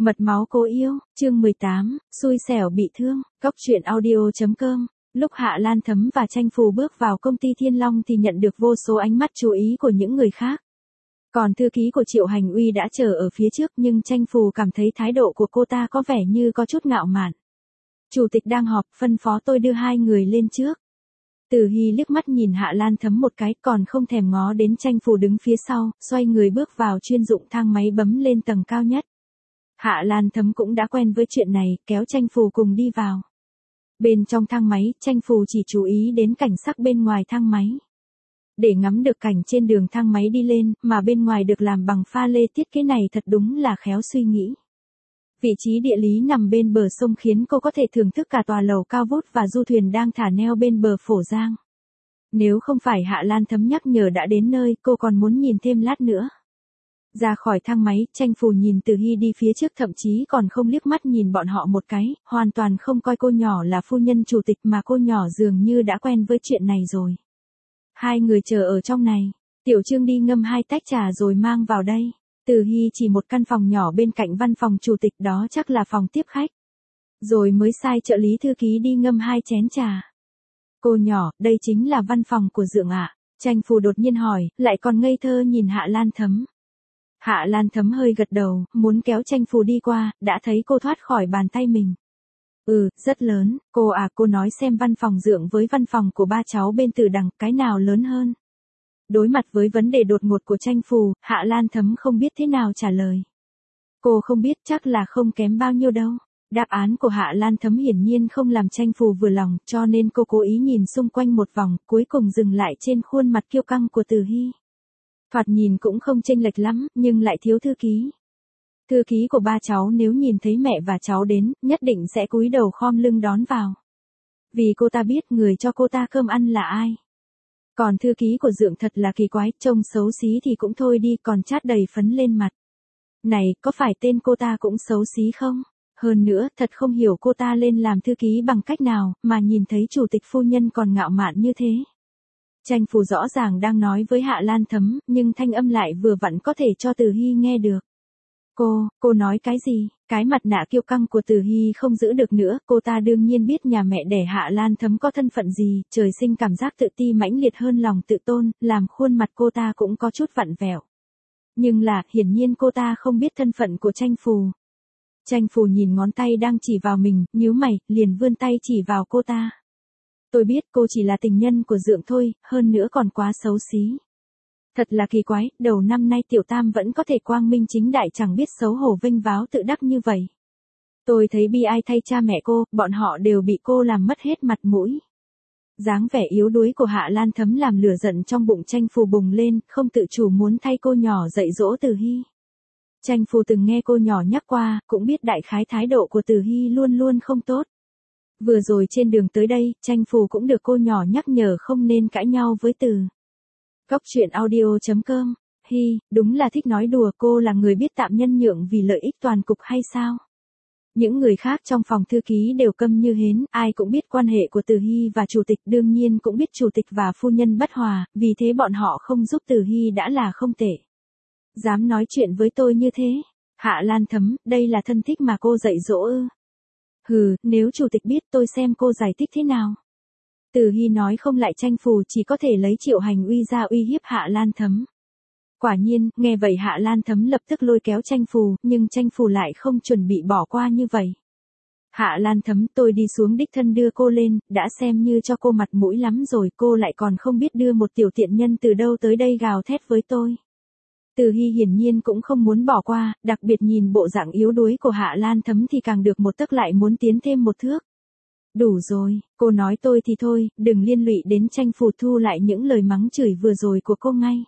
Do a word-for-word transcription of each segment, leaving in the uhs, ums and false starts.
Mật máu cố yêu, chương mười tám, xui xẻo bị thương, Cốc truyện audio chấm com. Lúc Hạ Lan Thấm và Tranh Phù bước vào công ty Thiên Long thì nhận được vô số ánh mắt chú ý của những người khác. Còn thư ký của Triệu Hành Uy đã chờ ở phía trước nhưng Tranh Phù cảm thấy thái độ của cô ta có vẻ như có chút ngạo mạn. Chủ tịch đang họp, phân phó tôi đưa hai người lên trước. Từ Hy liếc mắt nhìn Hạ Lan Thấm một cái còn không thèm ngó đến Tranh Phù đứng phía sau, xoay người bước vào chuyên dụng thang máy bấm lên tầng cao nhất. Hạ Lan Thấm cũng đã quen với chuyện này, kéo Tranh Phù cùng đi vào. Bên trong thang máy, Tranh Phù chỉ chú ý đến cảnh sắc bên ngoài thang máy. Để ngắm được cảnh trên đường thang máy đi lên, mà bên ngoài được làm bằng pha lê thiết kế này thật đúng là khéo suy nghĩ. Vị trí địa lý nằm bên bờ sông khiến cô có thể thưởng thức cả tòa lầu cao vút và du thuyền đang thả neo bên bờ Phổ Giang. Nếu không phải Hạ Lan Thấm nhắc nhở đã đến nơi, cô còn muốn nhìn thêm lát nữa. Ra khỏi thang máy, Tranh Phù nhìn Từ Hy đi phía trước, thậm chí còn không liếc mắt nhìn bọn họ một cái, hoàn toàn không coi cô nhỏ là phu nhân chủ tịch mà cô nhỏ dường như đã quen với chuyện này rồi. Hai người chờ ở trong này, Tiểu Trương đi ngâm hai tách trà rồi mang vào đây. Từ Hy chỉ một căn phòng nhỏ bên cạnh văn phòng chủ tịch, đó chắc là phòng tiếp khách. Rồi mới sai trợ lý thư ký đi ngâm hai chén trà. Cô nhỏ, đây chính là văn phòng của Dượng ạ. Tranh Phù đột nhiên hỏi, lại còn ngây thơ nhìn Hạ Lan Thấm. Hạ Lan Thấm hơi gật đầu, muốn kéo Tranh Phù đi qua, đã thấy cô thoát khỏi bàn tay mình. Ừ, rất lớn, cô à, cô nói xem văn phòng Dượng với văn phòng của ba cháu bên Từ Đằng, cái nào lớn hơn? Đối mặt với vấn đề đột ngột của Tranh Phù, Hạ Lan Thấm không biết thế nào trả lời. Cô không biết, chắc là không kém bao nhiêu đâu. Đáp án của Hạ Lan Thấm hiển nhiên không làm Tranh Phù vừa lòng, cho nên cô cố ý nhìn xung quanh một vòng, cuối cùng dừng lại trên khuôn mặt kiêu căng của Từ Hy. Thoạt nhìn cũng không chênh lệch lắm, nhưng lại thiếu thư ký. Thư ký của ba cháu nếu nhìn thấy mẹ và cháu đến, nhất định sẽ cúi đầu khom lưng đón vào. Vì cô ta biết người cho cô ta cơm ăn là ai. Còn thư ký của Dượng thật là kỳ quái, trông xấu xí thì cũng thôi đi, còn chát đầy phấn lên mặt. Này, có phải tên cô ta cũng xấu xí không? Hơn nữa, thật không hiểu cô ta lên làm thư ký bằng cách nào, mà nhìn thấy chủ tịch phu nhân còn ngạo mạn như thế. Tranh Phù rõ ràng đang nói với Hạ Lan Thấm, nhưng thanh âm lại vừa vặn có thể cho Từ Hy nghe được. Cô, cô nói cái gì? Cái mặt nạ kiêu căng của Từ Hy không giữ được nữa, cô ta đương nhiên biết nhà mẹ đẻ Hạ Lan Thấm có thân phận gì, trời sinh cảm giác tự ti mãnh liệt hơn lòng tự tôn, làm khuôn mặt cô ta cũng có chút vặn vẹo. Nhưng là, hiển nhiên cô ta không biết thân phận của Tranh Phù. Tranh Phù nhìn ngón tay đang chỉ vào mình, nhíu mày, liền vươn tay chỉ vào cô ta. Tôi biết cô chỉ là tình nhân của Dượng thôi, hơn nữa còn quá xấu xí. Thật là kỳ quái, đầu năm nay Tiểu Tam vẫn có thể quang minh chính đại chẳng biết xấu hổ vênh váo tự đắc như vậy. Tôi thấy bi ai thay cha mẹ cô, bọn họ đều bị cô làm mất hết mặt mũi. Dáng vẻ yếu đuối của Hạ Lan Thấm làm lửa giận trong bụng Tranh Phù bùng lên, không tự chủ muốn thay cô nhỏ dạy dỗ Từ Hy. Tranh Phù từng nghe cô nhỏ nhắc qua, cũng biết đại khái thái độ của Từ Hy luôn luôn không tốt. Vừa rồi trên đường tới đây, Tranh Phù cũng được cô nhỏ nhắc nhở không nên cãi nhau với Từ. Cốc truyện audio chấm com. Hi, đúng là thích nói đùa, cô là người biết tạm nhân nhượng vì lợi ích toàn cục hay sao? Những người khác trong phòng thư ký đều câm như hến, ai cũng biết quan hệ của Từ Hy và chủ tịch, đương nhiên cũng biết chủ tịch và phu nhân bất hòa, vì thế bọn họ không giúp Từ Hy đã là không tệ. Dám nói chuyện với tôi như thế? Hạ Lan Thấm, đây là thân thích mà cô dạy dỗ ư? Hừ, nếu chủ tịch biết tôi xem cô giải thích thế nào. Từ Hy nói không lại, Tranh Phù chỉ có thể lấy Triệu Hành Uy ra uy hiếp Hạ Lan Thấm. Quả nhiên, nghe vậy Hạ Lan Thấm lập tức lôi kéo Tranh Phù, nhưng Tranh Phù lại không chuẩn bị bỏ qua như vậy. Hạ Lan Thấm, tôi đi xuống đích thân đưa cô lên, đã xem như cho cô mặt mũi lắm rồi, cô lại còn không biết đưa một tiểu tiện nhân từ đâu tới đây gào thét với tôi. Từ Hy hiển nhiên cũng không muốn bỏ qua, đặc biệt nhìn bộ dạng yếu đuối của Hạ Lan Thấm thì càng được một tấc lại muốn tiến thêm một thước. Đủ rồi, cô nói tôi thì thôi, đừng liên lụy đến Tranh Phù, thu lại những lời mắng chửi vừa rồi của cô ngay.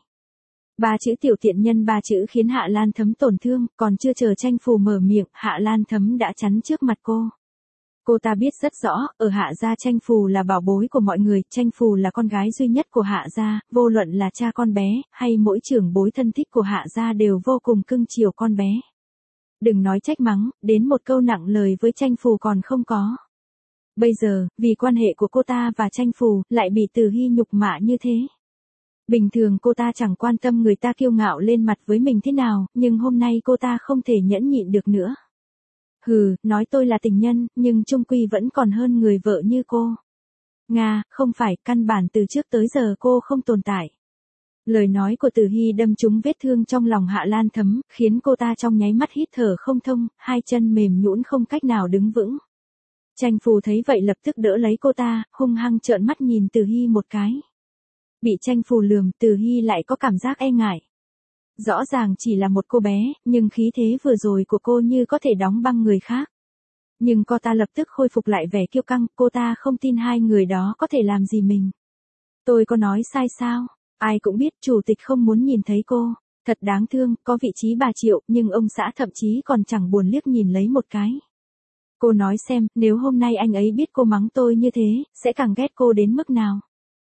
Ba chữ tiểu tiện nhân, ba chữ khiến Hạ Lan Thấm tổn thương, còn chưa chờ Tranh Phù mở miệng, Hạ Lan Thấm đã chắn trước mặt cô. Cô ta biết rất rõ, ở Hạ gia Tranh Phù là bảo bối của mọi người, Tranh Phù là con gái duy nhất của Hạ gia, vô luận là cha con bé, hay mỗi trưởng bối thân thích của Hạ gia đều vô cùng cưng chiều con bé. Đừng nói trách mắng, đến một câu nặng lời với Tranh Phù còn không có. Bây giờ, vì quan hệ của cô ta và Tranh Phù, lại bị Từ Hy nhục mạ như thế. Bình thường cô ta chẳng quan tâm người ta kiêu ngạo lên mặt với mình thế nào, nhưng hôm nay cô ta không thể nhẫn nhịn được nữa. Hừ, nói tôi là tình nhân, nhưng chung quy vẫn còn hơn người vợ như cô. Nga, không phải, căn bản từ trước tới giờ cô không tồn tại. Lời nói của Từ Hy đâm trúng vết thương trong lòng Hạ Lan Thấm, khiến cô ta trong nháy mắt hít thở không thông, hai chân mềm nhũn không cách nào đứng vững. Tranh Phù thấy vậy lập tức đỡ lấy cô ta, hung hăng trợn mắt nhìn Từ Hy một cái. Bị Tranh Phù lườm, Từ Hy lại có cảm giác e ngại. Rõ ràng chỉ là một cô bé, nhưng khí thế vừa rồi của cô như có thể đóng băng người khác. Nhưng cô ta lập tức khôi phục lại vẻ kiêu căng, cô ta không tin hai người đó có thể làm gì mình. Tôi có nói sai sao? Ai cũng biết chủ tịch không muốn nhìn thấy cô. Thật đáng thương, có vị trí bà Triệu, nhưng ông xã thậm chí còn chẳng buồn liếc nhìn lấy một cái. Cô nói xem, nếu hôm nay anh ấy biết cô mắng tôi như thế, sẽ càng ghét cô đến mức nào.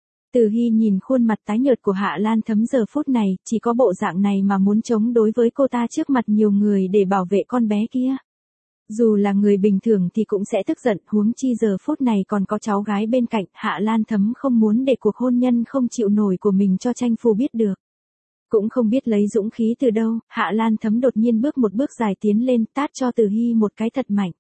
Từ Hy nhìn khuôn mặt tái nhợt của Hạ Lan Thấm giờ phút này, chỉ có bộ dạng này mà muốn chống đối với cô ta trước mặt nhiều người để bảo vệ con bé kia. Dù là người bình thường thì cũng sẽ tức giận, huống chi giờ phút này còn có cháu gái bên cạnh, Hạ Lan Thấm không muốn để cuộc hôn nhân không chịu nổi của mình cho Tranh Phù biết được. Cũng không biết lấy dũng khí từ đâu, Hạ Lan Thấm đột nhiên bước một bước dài tiến lên, tát cho Từ Hy một cái thật mạnh.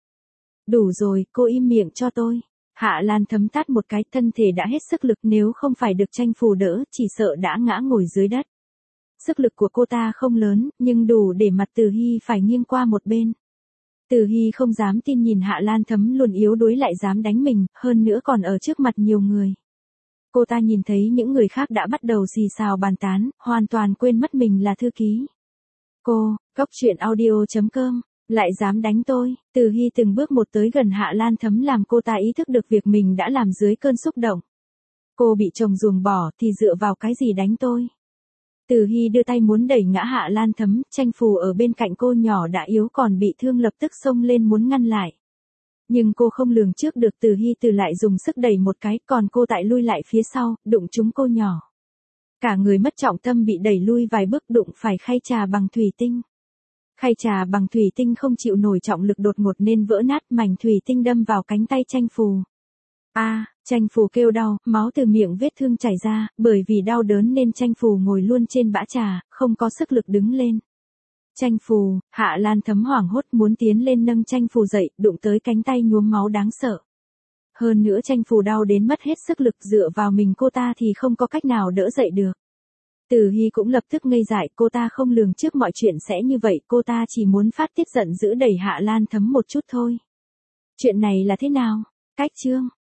Đủ rồi, cô im miệng cho tôi. Hạ Lan Thấm tát một cái, thân thể đã hết sức lực, nếu không phải được Tranh Phù đỡ, chỉ sợ đã ngã ngồi dưới đất. Sức lực của cô ta không lớn, nhưng đủ để mặt Từ Hy phải nghiêng qua một bên. Từ Hy không dám tin nhìn Hạ Lan Thấm luôn yếu đuối lại dám đánh mình, hơn nữa còn ở trước mặt nhiều người. Cô ta nhìn thấy những người khác đã bắt đầu xì xào bàn tán, hoàn toàn quên mất mình là thư ký. Cô, Cóc Truyện Audio chấm com, lại dám đánh tôi. Từ Hy từng bước một tới gần Hạ Lan Thấm làm cô ta ý thức được việc mình đã làm dưới cơn xúc động. Cô bị chồng ruồng bỏ thì dựa vào cái gì đánh tôi? Từ Hy đưa tay muốn đẩy ngã Hạ Lan Thấm, Tranh Phù ở bên cạnh cô nhỏ đã yếu còn bị thương lập tức xông lên muốn ngăn lại. Nhưng cô không lường trước được Từ Hy từ lại dùng sức đẩy một cái, còn cô tại lui lại phía sau, đụng trúng cô nhỏ. Cả người mất trọng tâm bị đẩy lui vài bước, đụng phải khay trà bằng thủy tinh. Khay trà bằng thủy tinh không chịu nổi trọng lực đột ngột nên vỡ nát, mảnh thủy tinh đâm vào cánh tay Tranh Phù. A, à, Tranh Phù kêu đau, máu từ miệng vết thương chảy ra, bởi vì đau đớn nên Tranh Phù ngồi luôn trên bã trà, không có sức lực đứng lên. Tranh Phù, Hạ Lan Thấm hoảng hốt muốn tiến lên nâng Tranh Phù dậy, đụng tới cánh tay nhuốm máu đáng sợ. Hơn nữa Tranh Phù đau đến mất hết sức lực, dựa vào mình cô ta thì không có cách nào đỡ dậy được. Từ Hy cũng lập tức ngây dại, cô ta không lường trước mọi chuyện sẽ như vậy, cô ta chỉ muốn phát tiết giận dữ đẩy Hạ Lan Thấm một chút thôi. Chuyện này là thế nào? Cách chương